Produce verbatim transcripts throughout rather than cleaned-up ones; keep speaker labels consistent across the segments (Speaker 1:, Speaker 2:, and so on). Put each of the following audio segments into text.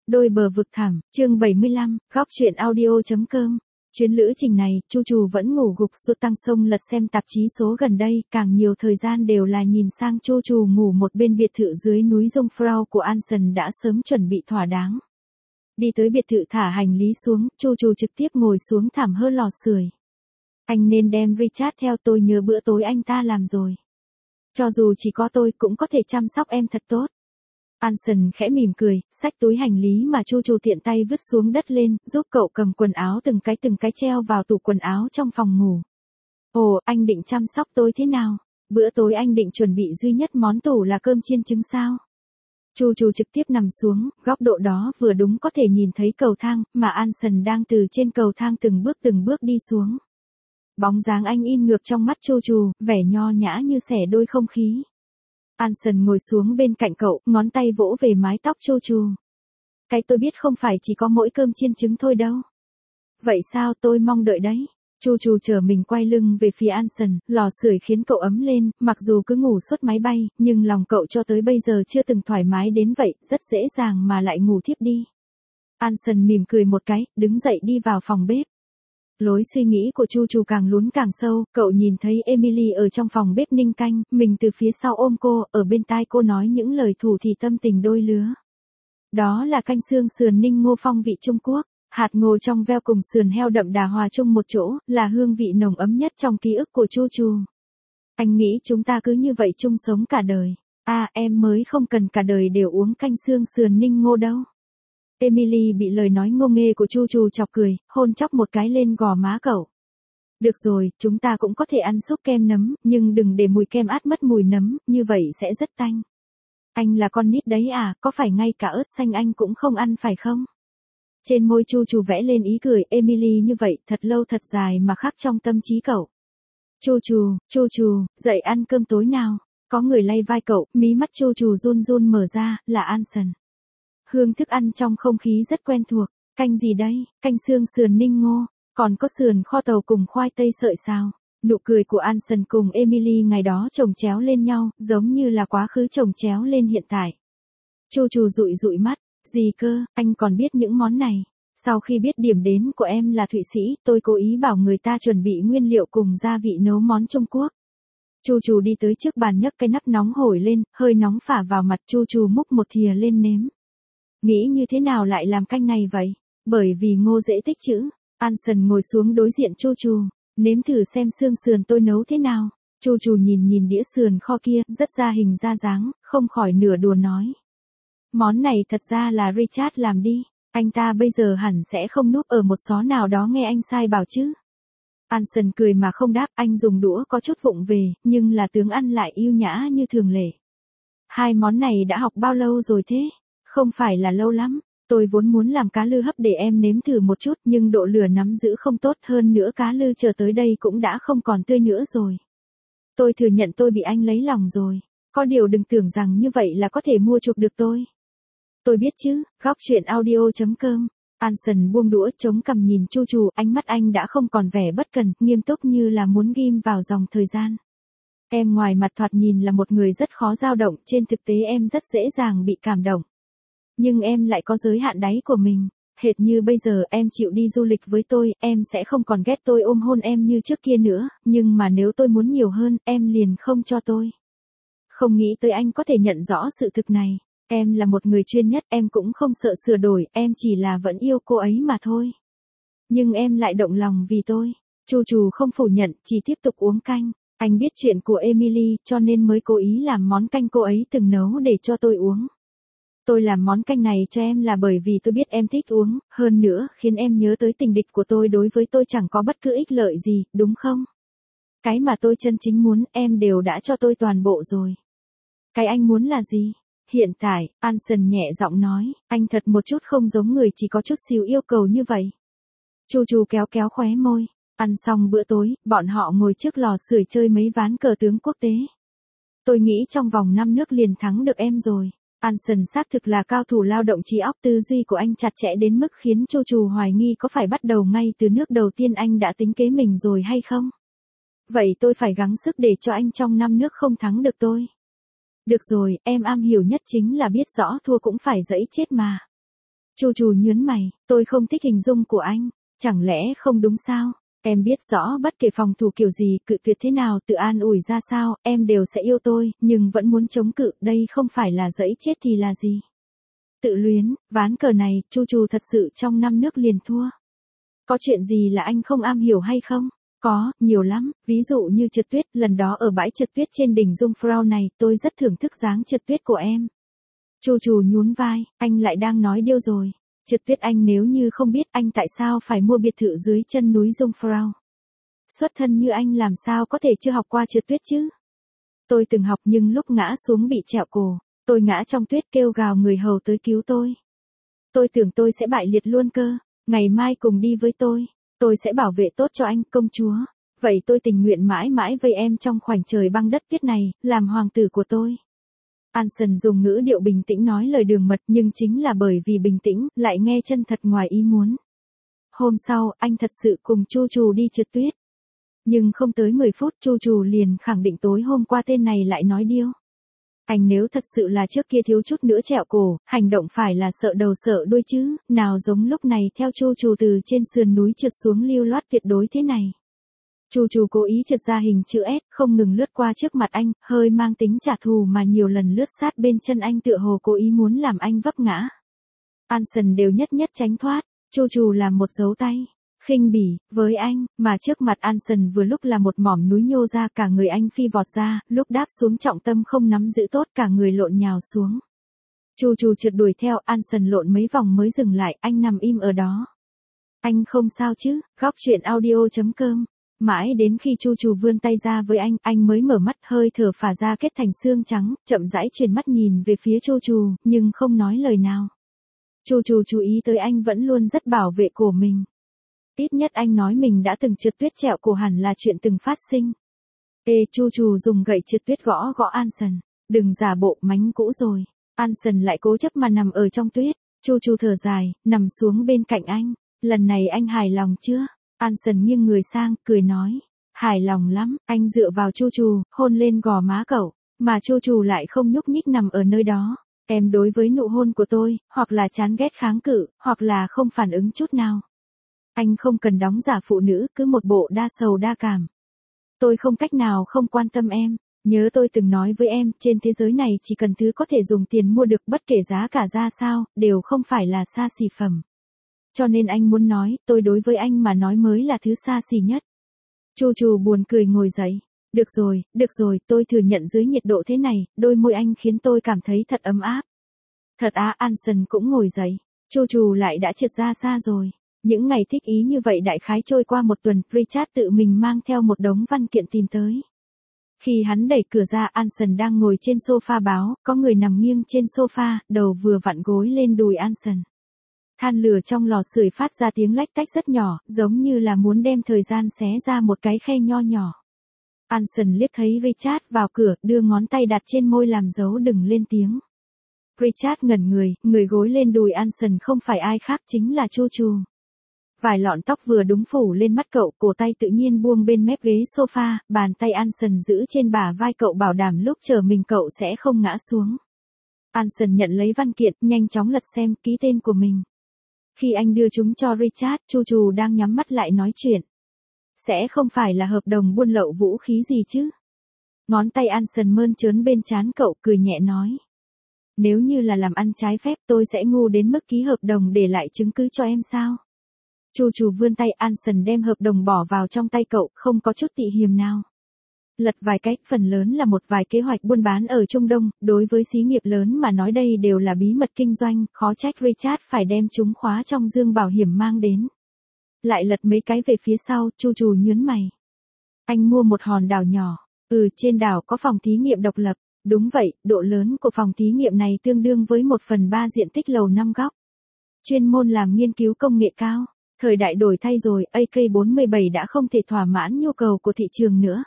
Speaker 1: Đôi bờ vực thẳm, chương bảy mươi lăm, góc truyện audio.com. Chuyến lữ trình này, Chu Trù vẫn ngủ gục sụt tăng sông lật xem tạp chí số gần đây, càng nhiều thời gian đều là nhìn sang Chu Trù ngủ một bên biệt thự dưới núi Jungfrau của Anson đã sớm chuẩn bị thỏa đáng. Đi tới biệt thự thả hành lý xuống, Chu Trù trực tiếp ngồi xuống thảm hơ lò sưởi. Anh nên đem Richard theo, tôi nhớ bữa tối anh ta làm rồi. Cho dù chỉ có tôi cũng có thể chăm sóc em thật tốt. Anson khẽ mỉm cười, xách túi hành lý mà Chu Trù tiện tay vứt xuống đất lên, giúp cậu cầm quần áo từng cái từng cái treo vào tủ quần áo trong phòng ngủ. Ồ, anh định chăm sóc tôi thế nào? Bữa tối anh định chuẩn bị duy nhất món tủ là cơm chiên trứng sao? Chu Trù trực tiếp nằm xuống, góc độ đó vừa đúng có thể nhìn thấy cầu thang, mà Anson đang từ trên cầu thang từng bước từng bước đi xuống. Bóng dáng anh in ngược trong mắt Chu Trù, vẻ nho nhã như xẻ đôi không khí. Anson ngồi xuống bên cạnh cậu, ngón tay vỗ về mái tóc Chu Trù. Cái tôi biết không phải chỉ có mỗi cơm chiên trứng thôi đâu. Vậy sao, tôi mong đợi đấy. Chu Trù chờ mình quay lưng về phía Anson, lò sưởi khiến cậu ấm lên, mặc dù cứ ngủ suốt máy bay, nhưng lòng cậu cho tới bây giờ chưa từng thoải mái đến vậy, rất dễ dàng mà lại ngủ thiếp đi. Anson mỉm cười một cái, đứng dậy đi vào phòng bếp. Lối suy nghĩ của Chu Trù càng lún càng sâu, cậu nhìn thấy Emily ở trong phòng bếp ninh canh, mình từ phía sau ôm cô, ở bên tai cô nói những lời thủ thỉ tâm tình đôi lứa. Đó là canh xương sườn ninh ngô phong vị Trung Quốc, hạt ngô trong veo cùng sườn heo đậm đà hòa chung một chỗ, là hương vị nồng ấm nhất trong ký ức của Chu Trù. Anh nghĩ chúng ta cứ như vậy chung sống cả đời. À, em mới không cần cả đời đều uống canh xương sườn ninh ngô đâu. Emily bị lời nói ngô nghê của Chu Trù chọc cười, hôn chóc một cái lên gò má cậu. Được rồi, chúng ta cũng có thể ăn súp kem nấm, nhưng đừng để mùi kem át mất mùi nấm, như vậy sẽ rất tanh. Anh là con nít đấy à, có phải ngay cả ớt xanh anh cũng không ăn phải không? Trên môi Chu Trù vẽ lên ý cười, Emily như vậy, thật lâu thật dài mà khắc trong tâm trí cậu. Chu Trù, Chu Trù, dậy ăn cơm tối nào. Có người lay vai cậu, mí mắt Chu Trù run run mở ra, là Anson. Hương thức ăn trong không khí rất quen thuộc. Canh gì đây? Canh xương sườn ninh ngô, còn có sườn kho tàu cùng khoai tây sợi xào. Nụ cười của Anson cùng Emily ngày đó chồng chéo lên nhau, giống như là quá khứ chồng chéo lên hiện tại. Chu Trù dụi dụi mắt, gì cơ, anh còn biết những món này. Sau khi biết điểm đến của em là Thụy Sĩ, tôi cố ý bảo người ta chuẩn bị nguyên liệu cùng gia vị nấu món Trung Quốc. Chu Trù đi tới trước bàn nhấc cái nắp nóng hổi lên, hơi nóng phả vào mặt. Chu Trù múc một thìa lên nếm. Nghĩ như thế nào lại làm canh này vậy? Bởi vì ngô dễ tích trữ. Anson ngồi xuống đối diện Chu Trù, nếm thử xem xương sườn tôi nấu thế nào. Chu Trù nhìn nhìn đĩa sườn kho kia, rất ra hình ra dáng, không khỏi nửa đùa nói. Món này thật ra là Richard làm đi, anh ta bây giờ hẳn sẽ không núp ở một xó nào đó nghe anh sai bảo chứ. Anson cười mà không đáp, anh dùng đũa có chút vụng về, nhưng là tướng ăn lại yêu nhã như thường lệ. Hai món này đã học bao lâu rồi thế? Không phải là lâu lắm, tôi vốn muốn làm cá lư hấp để em nếm thử một chút, nhưng độ lửa nắm giữ không tốt, hơn nữa cá lư chờ tới đây cũng đã không còn tươi nữa rồi. Tôi thừa nhận tôi bị anh lấy lòng rồi, có điều đừng tưởng rằng như vậy là có thể mua chuộc được tôi. Tôi biết chứ, góc truyện audio.com. Anson buông đũa chống cằm nhìn Chu Trù, ánh mắt anh đã không còn vẻ bất cần, nghiêm túc như là muốn ghim vào dòng thời gian. Em ngoài mặt thoạt nhìn là một người rất khó dao động, trên thực tế em rất dễ dàng bị cảm động. Nhưng em lại có giới hạn đáy của mình, hệt như bây giờ em chịu đi du lịch với tôi, em sẽ không còn ghét tôi ôm hôn em như trước kia nữa, nhưng mà nếu tôi muốn nhiều hơn, em liền không cho tôi. Không nghĩ tới anh có thể nhận rõ sự thực này, em là một người chuyên nhất, em cũng không sợ sửa đổi, em chỉ là vẫn yêu cô ấy mà thôi. Nhưng em lại động lòng vì tôi. Chu Trù không phủ nhận, chỉ tiếp tục uống canh. Anh biết chuyện của Emily, cho nên mới cố ý làm món canh cô ấy từng nấu để cho tôi uống. Tôi làm món canh này cho em là bởi vì tôi biết em thích uống, hơn nữa, khiến em nhớ tới tình địch của tôi đối với tôi chẳng có bất cứ ích lợi gì, đúng không? Cái mà tôi chân chính muốn, em đều đã cho tôi toàn bộ rồi. Cái anh muốn là gì? Hiện tại, Anson nhẹ giọng nói, anh thật một chút không giống người chỉ có chút xíu yêu cầu như vậy. Chu Trù kéo kéo khóe môi, ăn xong bữa tối, bọn họ ngồi trước lò sưởi chơi mấy ván cờ tướng quốc tế. Tôi nghĩ trong vòng năm nước liền thắng được em rồi. Anson xác thực là cao thủ lao động trí óc, tư duy của anh chặt chẽ đến mức khiến Chu Trù hoài nghi có phải bắt đầu ngay từ nước đầu tiên anh đã tính kế mình rồi hay không. Vậy tôi phải gắng sức để cho anh trong năm nước không thắng được tôi. Được rồi, em am hiểu nhất chính là biết rõ thua cũng phải dẫy chết mà. Chu Chu nhướng mày, tôi không thích hình dung của anh, chẳng lẽ không đúng sao? Em biết rõ bất kể phòng thủ kiểu gì, cự tuyệt thế nào, tự an ủi ra sao, em đều sẽ yêu tôi, nhưng vẫn muốn chống cự, đây không phải là dẫy chết thì là gì? Tự luyến, ván cờ này, Chu Chu thật sự trong năm nước liền thua. Có chuyện gì là anh không am hiểu hay không? Có, nhiều lắm, ví dụ như trượt tuyết, lần đó ở bãi trượt tuyết trên đỉnh Jungfrau này, tôi rất thưởng thức dáng trượt tuyết của em. Chu Chu nhún vai, anh lại đang nói điêu rồi. Trượt tuyết anh nếu như không biết anh tại sao phải mua biệt thự dưới chân núi Jungfrau. Xuất thân như anh làm sao có thể chưa học qua trượt tuyết chứ? Tôi từng học nhưng lúc ngã xuống bị trẹo cổ, tôi ngã trong tuyết kêu gào người hầu tới cứu tôi. Tôi tưởng tôi sẽ bại liệt luôn cơ, ngày mai cùng đi với tôi, tôi sẽ bảo vệ tốt cho anh công chúa. Vậy tôi tình nguyện mãi mãi với em trong khoảnh trời băng đất tuyết này, làm hoàng tử của tôi. Anson dùng ngữ điệu bình tĩnh nói lời đường mật nhưng chính là bởi vì bình tĩnh, lại nghe chân thật ngoài ý muốn. Hôm sau, anh thật sự cùng Chu Chu đi trượt tuyết. Nhưng không tới mười phút Chu Chu liền khẳng định tối hôm qua tên này lại nói điêu. Anh nếu thật sự là trước kia thiếu chút nữa trẹo cổ, hành động phải là sợ đầu sợ đuôi chứ, nào giống lúc này theo Chu Chu từ trên sườn núi trượt xuống lưu loát tuyệt đối thế này. Chu Chu cố ý trượt ra hình chữ S, không ngừng lướt qua trước mặt anh, hơi mang tính trả thù mà nhiều lần lướt sát bên chân anh tựa hồ cố ý muốn làm anh vấp ngã. Anson đều nhất nhất tránh thoát, Chu Chu làm một dấu tay, khinh bỉ, với anh, mà trước mặt Anson vừa lúc là một mỏm núi nhô ra cả người anh phi vọt ra, lúc đáp xuống trọng tâm không nắm giữ tốt cả người lộn nhào xuống. Chu Chu trượt đuổi theo, Anson lộn mấy vòng mới dừng lại, anh nằm im ở đó. Anh không sao chứ, góc chuyện audio chấm com. Mãi đến khi Chu Chu vươn tay ra với anh, anh mới mở mắt hơi thở phả ra kết thành xương trắng, chậm rãi chuyển mắt nhìn về phía Chu Chu, nhưng không nói lời nào. Chu Chu chú ý tới anh vẫn luôn rất bảo vệ cổ mình. Ít nhất anh nói mình đã từng trượt tuyết trẹo cổ hẳn là chuyện từng phát sinh. Ê, Chu Chu dùng gậy trượt tuyết gõ gõ Anson, đừng giả bộ mánh cũ rồi. Anson lại cố chấp mà nằm ở trong tuyết. Chu Chu thở dài, nằm xuống bên cạnh anh. Lần này anh hài lòng chưa? Anson nghiêng người sang, cười nói. Hài lòng lắm, anh dựa vào Chu Chu, hôn lên gò má cậu, mà Chu Chu lại không nhúc nhích nằm ở nơi đó. Em đối với nụ hôn của tôi, hoặc là chán ghét kháng cự, hoặc là không phản ứng chút nào. Anh không cần đóng giả phụ nữ, cứ một bộ đa sầu đa cảm. Tôi không cách nào không quan tâm em. Nhớ tôi từng nói với em, trên thế giới này chỉ cần thứ có thể dùng tiền mua được bất kể giá cả ra sao, đều không phải là xa xỉ phẩm. Cho nên anh muốn nói, tôi đối với anh mà nói mới là thứ xa xỉ nhất. Chu Chu buồn cười ngồi dậy. Được rồi, được rồi, tôi thừa nhận dưới nhiệt độ thế này, đôi môi anh khiến tôi cảm thấy thật ấm áp. Thật á, Anson cũng ngồi dậy. Chu Chu lại đã trượt ra xa rồi. Những ngày thích ý như vậy đại khái trôi qua một tuần, Richard tự mình mang theo một đống văn kiện tìm tới. Khi hắn đẩy cửa ra, Anson đang ngồi trên sofa báo, có người nằm nghiêng trên sofa, đầu vừa vặn gối lên đùi Anson. Than lửa trong lò sưởi phát ra tiếng lách tách rất nhỏ, giống như là muốn đem thời gian xé ra một cái khe nho nhỏ. Anson liếc thấy Richard vào cửa, đưa ngón tay đặt trên môi làm dấu đừng lên tiếng. Richard ngẩn người, người gối lên đùi Anson không phải ai khác chính là Chu Chu. Vài lọn tóc vừa đúng phủ lên mắt cậu, cổ tay tự nhiên buông bên mép ghế sofa, bàn tay Anson giữ trên bả vai cậu bảo đảm lúc chờ mình cậu sẽ không ngã xuống. Anson nhận lấy văn kiện, nhanh chóng lật xem, ký tên của mình. Khi anh đưa chúng cho Richard, Chu Chu đang nhắm mắt lại nói chuyện. Sẽ không phải là hợp đồng buôn lậu vũ khí gì chứ? Ngón tay Anson mơn trớn bên trán cậu, cười nhẹ nói. Nếu như là làm ăn trái phép tôi sẽ ngu đến mức ký hợp đồng để lại chứng cứ cho em sao? Chu Chu vươn tay, Anson đem hợp đồng bỏ vào trong tay cậu, không có chút tị hiềm nào. Lật vài cách, phần lớn là một vài kế hoạch buôn bán ở Trung Đông, đối với xí nghiệp lớn mà nói đây đều là bí mật kinh doanh, khó trách Richard phải đem chúng khóa trong dương bảo hiểm mang đến. Lại lật mấy cái về phía sau, Chu Chu nhướng mày. Anh mua một hòn đảo nhỏ, ừ trên đảo có phòng thí nghiệm độc lập, đúng vậy, độ lớn của phòng thí nghiệm này tương đương với một phần ba diện tích lầu năm góc. Chuyên môn làm nghiên cứu công nghệ cao. Thời đại đổi thay rồi, A K bốn mươi bảy đã không thể thỏa mãn nhu cầu của thị trường nữa.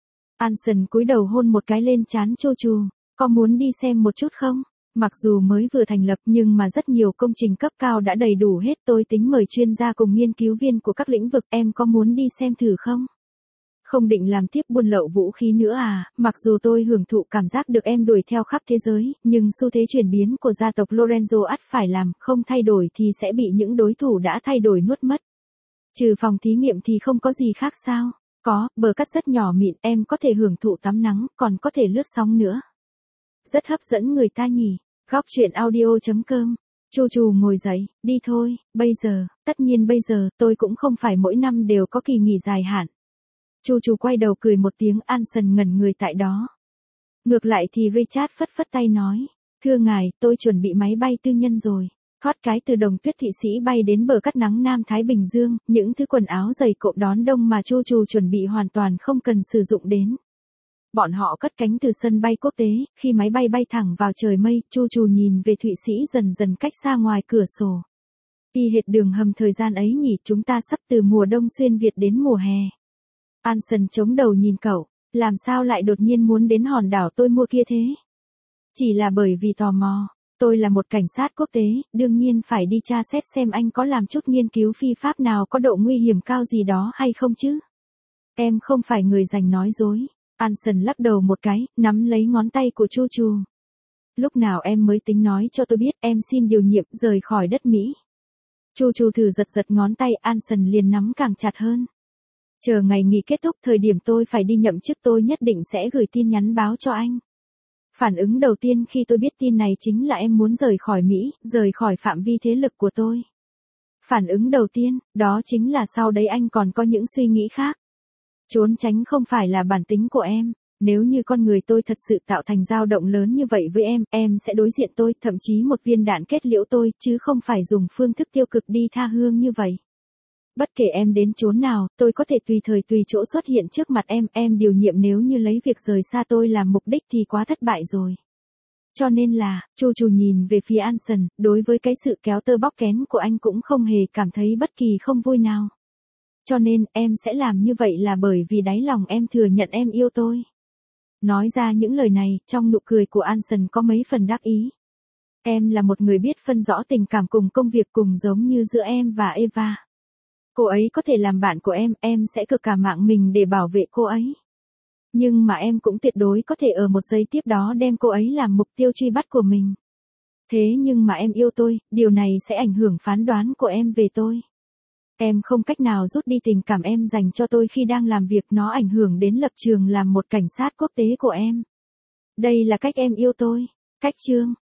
Speaker 1: Anson cúi đầu hôn một cái lên trán Chu Chu, có muốn đi xem một chút không? Mặc dù mới vừa thành lập nhưng mà rất nhiều công trình cấp cao đã đầy đủ hết, tôi tính mời chuyên gia cùng nghiên cứu viên của các lĩnh vực, em có muốn đi xem thử không? Không định làm tiếp buôn lậu vũ khí nữa à, mặc dù tôi hưởng thụ cảm giác được em đuổi theo khắp thế giới, nhưng xu thế chuyển biến của gia tộc Lorenzo ắt phải làm, không thay đổi thì sẽ bị những đối thủ đã thay đổi nuốt mất. Trừ phòng thí nghiệm thì không có gì khác sao? Có, bờ cắt rất nhỏ mịn, em có thể hưởng thụ tắm nắng, còn có thể lướt sóng nữa. Rất hấp dẫn người ta nhỉ. Góc chuyện audio chấm com. Chu Chu ngồi dậy, đi thôi, bây giờ, tất nhiên bây giờ, tôi cũng không phải mỗi năm đều có kỳ nghỉ dài hạn. Chu Chu quay đầu cười một tiếng, Anson ngẩn người tại đó. Ngược lại thì Richard phất phất tay nói, thưa ngài, tôi chuẩn bị máy bay tư nhân rồi. Thoát cái từ Đồng Tuyết Thụy Sĩ bay đến bờ cắt nắng Nam Thái Bình Dương, những thứ quần áo dày cộm đón đông mà Chu Chu chuẩn bị hoàn toàn không cần sử dụng đến. Bọn họ cất cánh từ sân bay quốc tế, khi máy bay bay thẳng vào trời mây, Chu Chu nhìn về Thụy Sĩ dần dần cách xa ngoài cửa sổ. Y hệt đường hầm thời gian ấy nhỉ, chúng ta sắp từ mùa đông xuyên Việt đến mùa hè. Anson chống đầu nhìn cậu, làm sao lại đột nhiên muốn đến hòn đảo tôi mua kia thế? Chỉ là bởi vì tò mò, tôi là một cảnh sát quốc tế, đương nhiên phải đi tra xét xem anh có làm chút nghiên cứu phi pháp nào có độ nguy hiểm cao gì đó hay không chứ. Em không phải người dành nói dối. Anson lắc đầu một cái, nắm lấy ngón tay của Chu Chu. Lúc nào em mới tính nói cho tôi biết, em xin điều nhiệm rời khỏi đất Mỹ. Chu Chu thử giật giật ngón tay, Anson liền nắm càng chặt hơn. Chờ ngày nghỉ kết thúc, thời điểm tôi phải đi nhậm chức, tôi nhất định sẽ gửi tin nhắn báo cho anh. Phản ứng đầu tiên khi tôi biết tin này chính là em muốn rời khỏi Mỹ, rời khỏi phạm vi thế lực của tôi. Phản ứng đầu tiên, đó chính là sau đấy anh còn có những suy nghĩ khác. Trốn tránh không phải là bản tính của em. Nếu như con người tôi thật sự tạo thành dao động lớn như vậy với em, em sẽ đối diện tôi, thậm chí một viên đạn kết liễu tôi, chứ không phải dùng phương thức tiêu cực đi tha hương như vậy. Bất kể em đến chốn nào, tôi có thể tùy thời tùy chỗ xuất hiện trước mặt em, em điều nhiệm nếu như lấy việc rời xa tôi làm mục đích thì quá thất bại rồi. Cho nên là, Chu Chu nhìn về phía Anson, đối với cái sự kéo tơ bóc kén của anh cũng không hề cảm thấy bất kỳ không vui nào. Cho nên, em sẽ làm như vậy là bởi vì đáy lòng em thừa nhận em yêu tôi. Nói ra những lời này, trong nụ cười của Anson có mấy phần đắc ý. Em là một người biết phân rõ tình cảm cùng công việc, cùng giống như giữa em và Eva. Cô ấy có thể làm bạn của em, em sẽ cực cả mạng mình để bảo vệ cô ấy. Nhưng mà em cũng tuyệt đối có thể ở một giây tiếp đó đem cô ấy làm mục tiêu truy bắt của mình. Thế nhưng mà em yêu tôi, điều này sẽ ảnh hưởng phán đoán của em về tôi. Em không cách nào rút đi tình cảm em dành cho tôi khi đang làm việc, nó ảnh hưởng đến lập trường làm một cảnh sát quốc tế của em. Đây là cách em yêu tôi. Cách chương